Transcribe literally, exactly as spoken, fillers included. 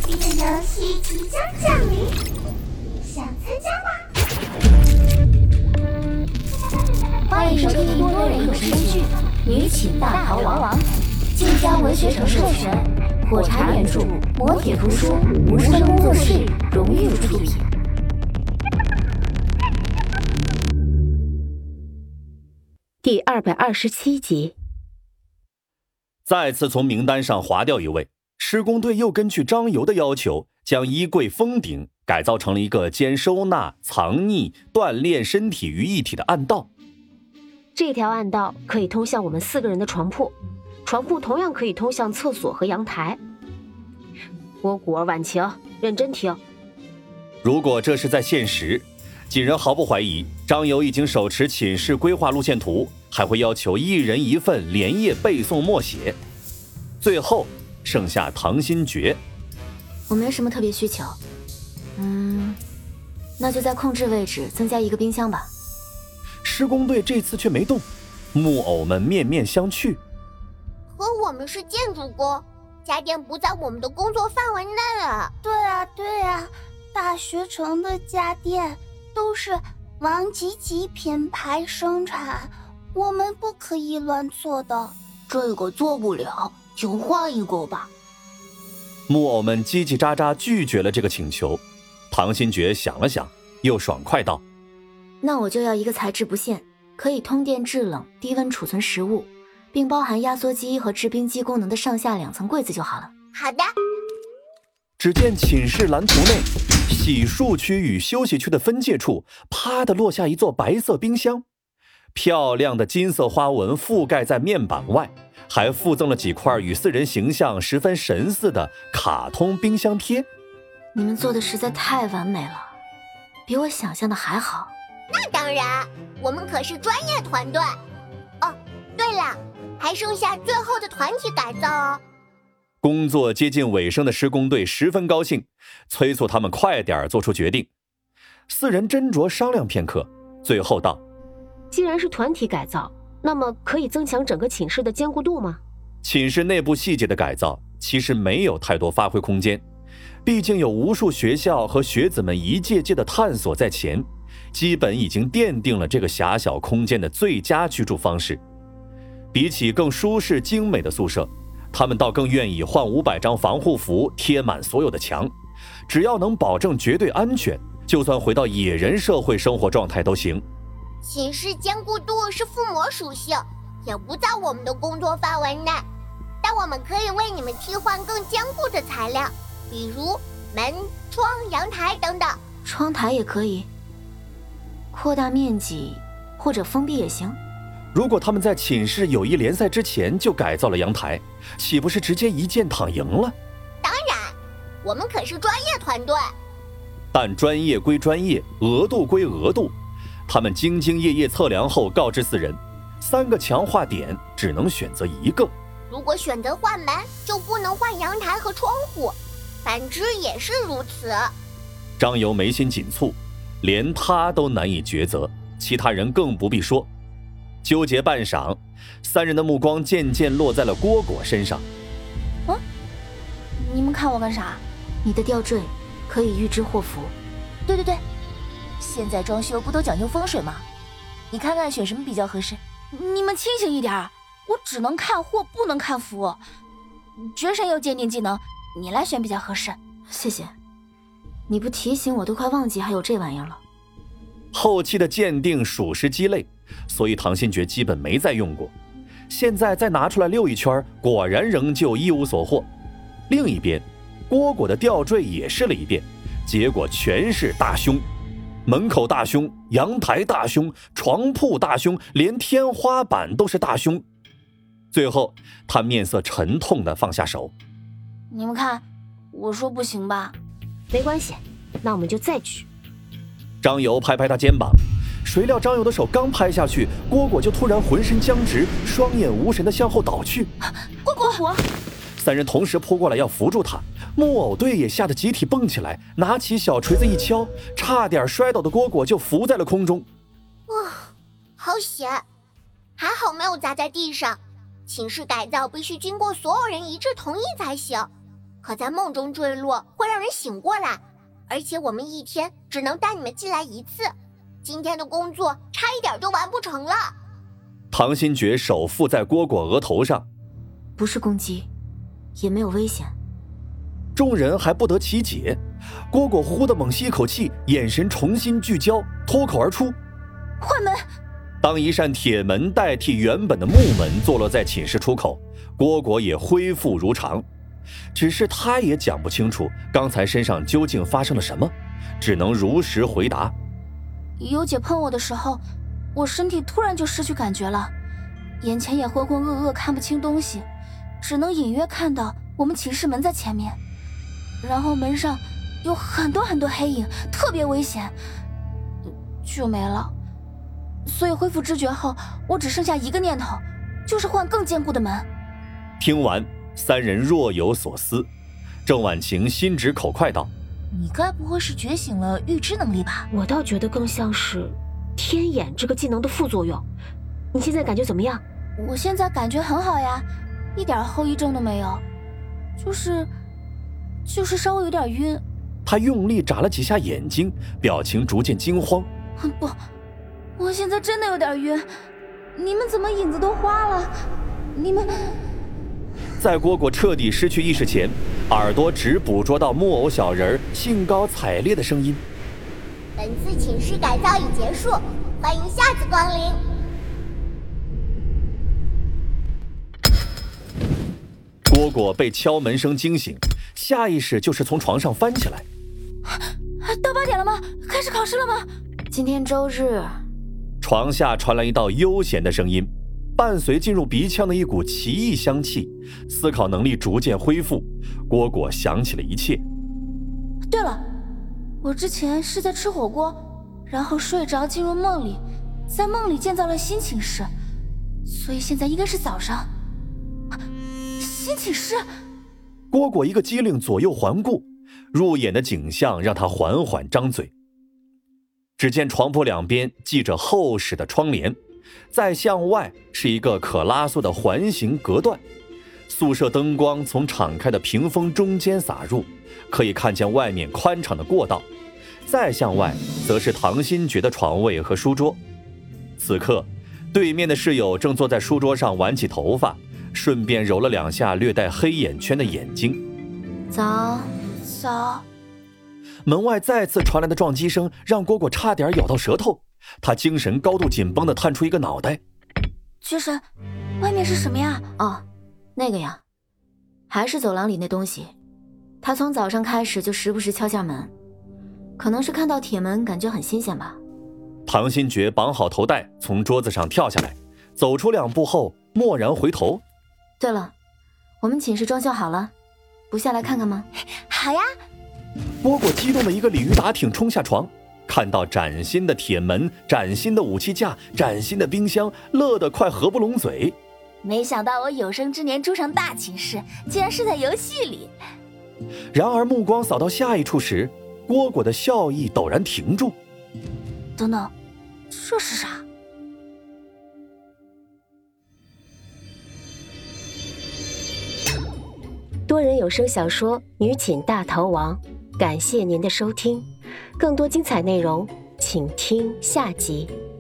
这个游戏即将降临，想参加吗？ 欢迎收听多人有声剧《女寝大逃亡》，晋江文学城授权，火柴原著，磨铁图书，无声工作室荣誉出品。第二百二十七集。 再次从名单上划掉一位，施工队又根据张游的要求，将衣柜封顶改造成了一个兼收纳、藏匿、锻炼身体于一体的暗道。 这条暗道可以通向我们四个人的床铺，床铺同样可以通向厕所和阳台。波谷儿、婉晴，认真听。 如果这是在现实，几人毫不怀疑，张游已经手持寝室规划路线图，还会要求一人一份连夜背诵默写。最后剩下唐新觉。 我没什么特别需求，嗯，那就在控制位置增加一个冰箱吧。 施工队这次却没动，木偶们面面相觑。 可我们是建筑工，家电不在我们的工作范围内啊。 对啊对啊，大学城的家电都是王吉吉品牌生产，我们不可以乱做的。 这个做不了，就换一个吧。 木偶们叽叽喳喳拒绝了这个请求。唐新觉想了想，又爽快道： 那我就要一个材质不限，可以通电制冷、低温储存食物，并包含压缩机和制冰机功能的上下两层柜子就好了。 好的。 只见寝室蓝图内，洗漱区与休息区的分界处，啪地落下一座白色冰箱，漂亮的金色花纹覆盖在面板外，还附赠了几块与四人形象十分神似的卡通冰箱贴。 你们做的实在太完美了，比我想象的还好。 那当然，我们可是专业团队。哦，对了，还剩下最后的团体改造哦。 工作接近尾声的施工队十分高兴，催促他们快点做出决定。四人斟酌商量片刻，最后道： 既然是团体改造，那么可以增强整个寝室的坚固度吗？ 寝室内部细节的改造其实没有太多发挥空间，毕竟有无数学校和学子们一届届的探索在前，基本已经奠定了这个狭小空间的最佳居住方式。比起更舒适精美的宿舍，他们倒更愿意换五百张防护服贴满所有的墙，只要能保证绝对安全，就算回到野人社会生活状态都行。 寝室坚固度是附魔属性，也不在我们的工作范围内，但我们可以为你们替换更坚固的材料，比如门、窗、阳台等等。 窗台也可以，扩大面积或者封闭也行。 如果他们在寝室友谊联赛之前就改造了阳台，岂不是直接一箭躺赢了？ 当然，我们可是专业团队。 但专业归专业，额度归额度，他们兢兢业业测量后告知四人，三个强化点只能选择一个。 如果选择换门，就不能换阳台和窗户，反之也是如此。 张游眉心紧蹙，连他都难以抉择，其他人更不必说。纠结半晌，三人的目光渐渐落在了蝈蝈身上。 嗯，你们看我干啥？ 你的吊坠可以预支祸福。 对对对，现在装修不都讲究风水吗？你看看选什么比较合适？ 你们清醒一点，我只能看祸不能看福。绝神有鉴定技能，你来选比较合适。 谢谢，你不提醒我都快忘记还有这玩意儿了。 后期的鉴定属实鸡肋，所以唐新觉基本没再用过，现在再拿出来溜一圈，果然仍旧一无所获。另一边，蝈蝈的吊坠也试了一遍，结果全是大凶，门口大凶，阳台大凶，床铺大凶，连天花板都是大凶。最后他面色沉痛地放下手。 你们看，我说不行吧？ 没关系，那我们就再举。 张游拍拍他肩膀，谁料张游的手刚拍下去，蝈蝈就突然浑身僵直，双眼无神地向后倒去。 蝈蝈！ 三人同时扑过来要扶住他，木偶队也吓得集体蹦起来，拿起小锤子一敲，差点摔倒的蝈蝈就浮在了空中。 哇，好险，还好没有砸在地上。寝室改造必须经过所有人一致同意才行， 可在梦中坠落会让人醒过来，而且我们一天只能带你们进来一次，今天的工作差一点就完不成了。 唐新觉手附在蝈蝈额头上， 不是攻击，也没有危险。 众人还不得其解，蝈蝈忽地猛吸一口气，眼神重新聚焦，脱口而出： 换门。 当一扇铁门代替原本的木门坐落在寝室出口，蝈蝈也恢复如常。只是他也讲不清楚刚才身上究竟发生了什么，只能如实回答： 尤姐碰我的时候，我身体突然就失去感觉了，眼前也浑浑噩噩，看不清东西，只能隐约看到我们寝室门在前面，然后门上有很多很多黑影，特别危险，就没了。所以恢复知觉后，我只剩下一个念头，就是换更坚固的门。 听完，三人若有所思。郑婉晴心直口快道： 你该不会是觉醒了预知能力吧？ 我倒觉得更像是天眼这个技能的副作用。你现在感觉怎么样？ 我现在感觉很好呀，一点后遗症都没有，就是就是稍微有点晕。 他用力眨了几下眼睛，表情逐渐惊慌。 不，我现在真的有点晕，你们怎么影子都花了？你们…… 在蝈蝈彻底失去意识前，耳朵只捕捉到木偶小人兴高采烈的声音： 本次寝室改造已结束，欢迎下次光临。 蝈蝈被敲门声惊醒，下意识就是从床上翻起来。 到八点了吗？开始考试了吗？ 今天周日。 床下传来一道悠闲的声音，伴随进入鼻腔的一股奇异香气，思考能力逐渐恢复。蝈蝈想起了一切。 对了，我之前是在吃火锅，然后睡着进入梦里，在梦里建造了新寝室，所以现在应该是早上。新寝室。 蝈蝈一个机灵，左右环顾，入眼的景象让他缓缓张嘴。只见床铺两边系着厚实的窗帘，再向外是一个可拉缩的环形隔断，宿舍灯光从敞开的屏风中间洒入，可以看见外面宽敞的过道。再向外则是唐新觉的床位和书桌。此刻对面的室友正坐在书桌上挽起头发，顺便揉了两下略带黑眼圈的眼睛。 早早。 门外再次传来的撞击声让蝈蝈差点咬到舌头，他精神高度紧绷地探出一个脑袋。 绝神，外面是什么呀？ 哦，那个呀，还是走廊里那东西。他从早上开始就时不时敲下门，可能是看到铁门感觉很新鲜吧。 唐新觉绑好头带，从桌子上跳下来，走出两步后蓦然回头。 对了，我们寝室装修好了，不下来看看吗？ 好呀。 蝈蝈激动的一个鲤鱼打挺冲下床，看到崭新的铁门、崭新的武器架、崭新的冰箱，乐得快合不拢嘴。 没想到我有生之年住上大寝室，竟然是在游戏里。 然而目光扫到下一处时，蝈蝈的笑意陡然停住。 等等，这是啥？ 多人有声小说《女寝大逃亡》，感谢您的收听，更多精彩内容请听下集。